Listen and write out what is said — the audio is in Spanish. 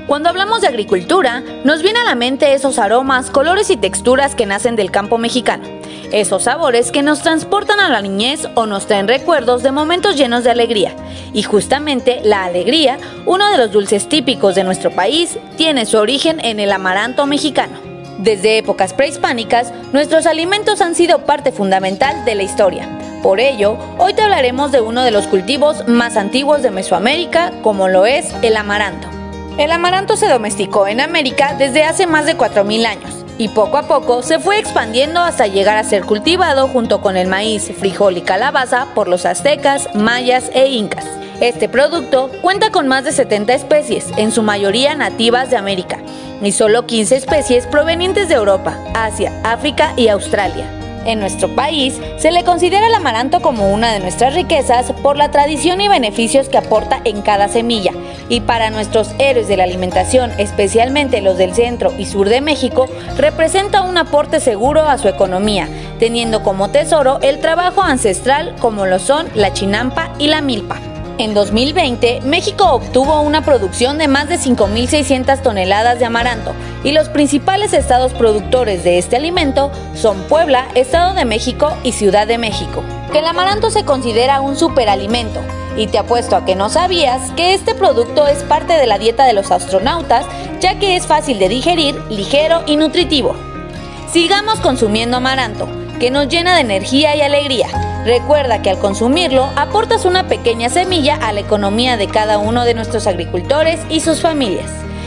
Cuando hablamos de agricultura, nos viene a la mente esos aromas, colores y texturas que nacen del campo mexicano. Esos sabores que nos transportan a la niñez o nos traen recuerdos de momentos llenos de alegría. Y justamente la alegría, uno de los dulces típicos de nuestro país, tiene su origen en el amaranto mexicano. Desde épocas prehispánicas, nuestros alimentos han sido parte fundamental de la historia. Por ello, hoy te hablaremos de uno de los cultivos más antiguos de Mesoamérica, como lo es el amaranto. El amaranto se domesticó en América desde hace más de 4000 años y poco a poco se fue expandiendo hasta llegar a ser cultivado junto con el maíz, frijol y calabaza por los aztecas, mayas e incas. Este producto cuenta con más de 70 especies, en su mayoría nativas de América, y solo 15 especies provenientes de Europa, Asia, África y Australia. En nuestro país se le considera el amaranto como una de nuestras riquezas por la tradición y beneficios que aporta en cada semilla, y para nuestros héroes de la alimentación, especialmente los del centro y sur de México, representa un aporte seguro a su economía, teniendo como tesoro el trabajo ancestral como lo son la chinampa y la milpa. En 2020, México obtuvo una producción de más de 5.600 toneladas de amaranto y los principales estados productores de este alimento son Puebla, Estado de México y Ciudad de México. Que el amaranto se considera un superalimento y te apuesto a que no sabías que este producto es parte de la dieta de los astronautas, ya que es fácil de digerir, ligero y nutritivo. Sigamos consumiendo amaranto, que nos llena de energía y alegría. Recuerda que al consumirlo aportas una pequeña semilla a la economía de cada uno de nuestros agricultores y sus familias.